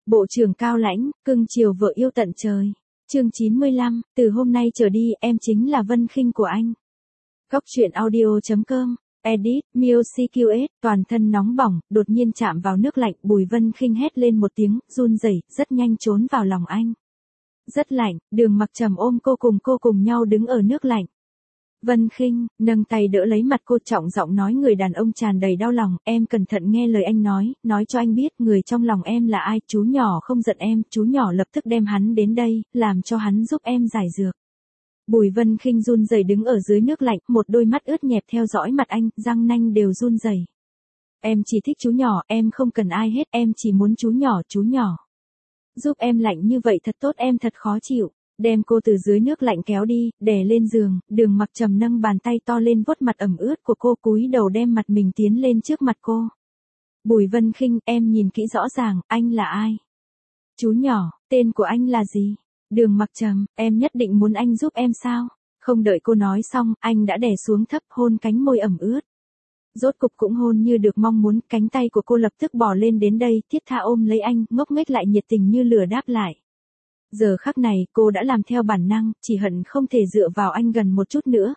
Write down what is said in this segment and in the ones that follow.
Bộ trưởng cao lãnh, cưng chiều vợ yêu tận trời. Chương 95, từ hôm nay trở đi em chính là Vân Khinh của anh. Góc truyện audio.com, edit, music QS, toàn thân nóng bỏng, đột nhiên chạm vào nước lạnh, Bùi Vân Khinh hét lên một tiếng, run rẩy, rất nhanh trốn vào lòng anh. Rất lạnh, Đường Mặc Trầm ôm cô cùng nhau đứng ở nước lạnh. Vân Khinh, nâng tay đỡ lấy mặt cô, trọng giọng nói, người đàn ông tràn đầy đau lòng, em cẩn thận nghe lời anh nói cho anh biết người trong lòng em là ai, chú nhỏ không giận em, chú nhỏ lập tức đem hắn đến đây, làm cho hắn giúp em giải dược. Bùi Vân Khinh run rẩy đứng ở dưới nước lạnh, một đôi mắt ướt nhẹp theo dõi mặt anh, răng nanh đều run rẩy. Em chỉ thích chú nhỏ, em không cần ai hết, em chỉ muốn chú nhỏ. Giúp em, lạnh như vậy thật tốt, em thật khó chịu. Đem cô từ dưới nước lạnh kéo đi, đè lên giường, Đường Mặc Trầm nâng bàn tay to lên vuốt mặt ẩm ướt của cô, cúi đầu đem mặt mình tiến lên trước mặt cô. Bùi Vân Khinh, em nhìn kỹ rõ ràng, anh là ai? Chú nhỏ, tên của anh là gì? Đường Mặc Trầm, em nhất định muốn anh giúp em sao? Không đợi cô nói xong, anh đã đè xuống thấp, hôn cánh môi ẩm ướt. Rốt cục cũng hôn như được mong muốn, cánh tay của cô lập tức bò lên đến đây, thiết tha ôm lấy anh, ngốc nghếch lại nhiệt tình như lửa đáp lại. Giờ khắc này, cô đã làm theo bản năng, chỉ hận không thể dựa vào anh gần một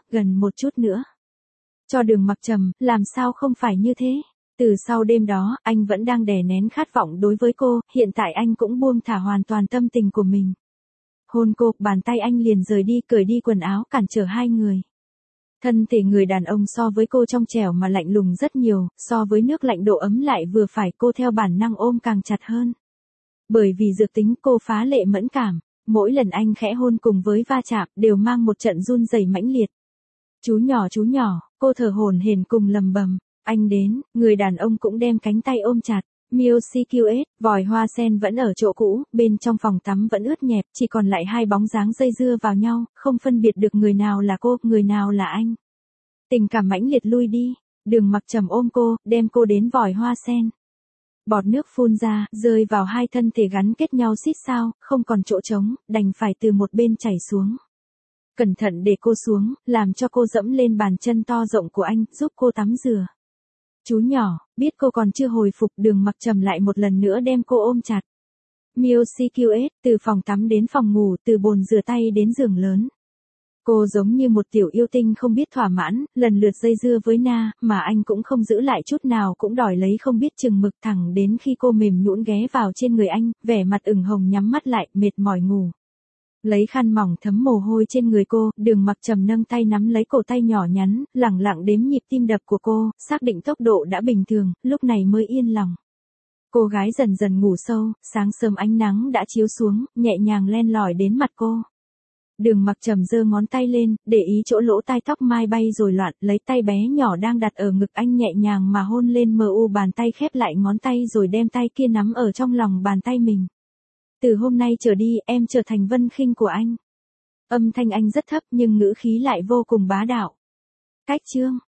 chút nữa. Cho Đường Mặc Trầm, làm sao không phải như thế? Từ sau đêm đó, anh vẫn đang đè nén khát vọng đối với cô, hiện tại anh cũng buông thả hoàn toàn tâm tình của mình. Hôn cô, bàn tay anh liền rời đi, cởi đi quần áo, cản trở hai người. Thân thể người đàn ông so với cô trong trẻo mà lạnh lùng rất nhiều, so với nước lạnh độ ấm lại vừa phải, cô theo bản năng ôm càng chặt hơn. Bởi vì dược tính, cô phá lệ mẫn cảm, mỗi lần anh khẽ hôn cùng với va chạm, đều mang một trận run rẩy mãnh liệt. Chú nhỏ, cô thở hổn hển cùng lầm bầm. Anh đến, người đàn ông cũng đem cánh tay ôm chặt. Music QS, vòi hoa sen vẫn ở chỗ cũ, bên trong phòng tắm vẫn ướt nhẹp, chỉ còn lại hai bóng dáng dây dưa vào nhau, không phân biệt được người nào là cô, người nào là anh. Tình cảm mãnh liệt lui đi, Đường Mặc Trầm ôm cô, đem cô đến vòi hoa sen. Bọt nước phun ra, rơi vào hai thân thể gắn kết nhau xít sao, không còn chỗ trống, đành phải từ một bên chảy xuống. Cẩn thận để cô xuống, làm cho cô dẫm lên bàn chân to rộng của anh, giúp cô tắm rửa. Chú nhỏ, biết cô còn chưa hồi phục, Đường Mặc Trầm lại một lần nữa đem cô ôm chặt. Music QS, từ phòng tắm đến phòng ngủ, từ bồn rửa tay đến giường lớn. Cô giống như một tiểu yêu tinh không biết thỏa mãn, lần lượt dây dưa với Na, mà anh cũng không giữ lại chút nào, cũng đòi lấy không biết chừng mực, thẳng đến khi cô mềm nhũn ghé vào trên người anh, vẻ mặt ửng hồng nhắm mắt lại, mệt mỏi ngủ. Lấy khăn mỏng thấm mồ hôi trên người cô, Đường Mặc Trầm nâng tay nắm lấy cổ tay nhỏ nhắn, lẳng lặng đếm nhịp tim đập của cô, xác định tốc độ đã bình thường, lúc này mới yên lòng. Cô gái dần dần ngủ sâu, sáng sớm ánh nắng đã chiếu xuống, nhẹ nhàng len lỏi đến mặt cô. Đường Mặc Trầm giơ ngón tay lên, để ý chỗ lỗ tai tóc mai bay rồi loạn, lấy tay bé nhỏ đang đặt ở ngực anh nhẹ nhàng mà hôn lên bàn tay, khép lại ngón tay rồi đem tay kia nắm ở trong lòng bàn tay mình. Từ hôm nay trở đi, em trở thành Vân Khinh của anh. Âm thanh anh rất thấp nhưng ngữ khí lại vô cùng bá đạo. Cách chương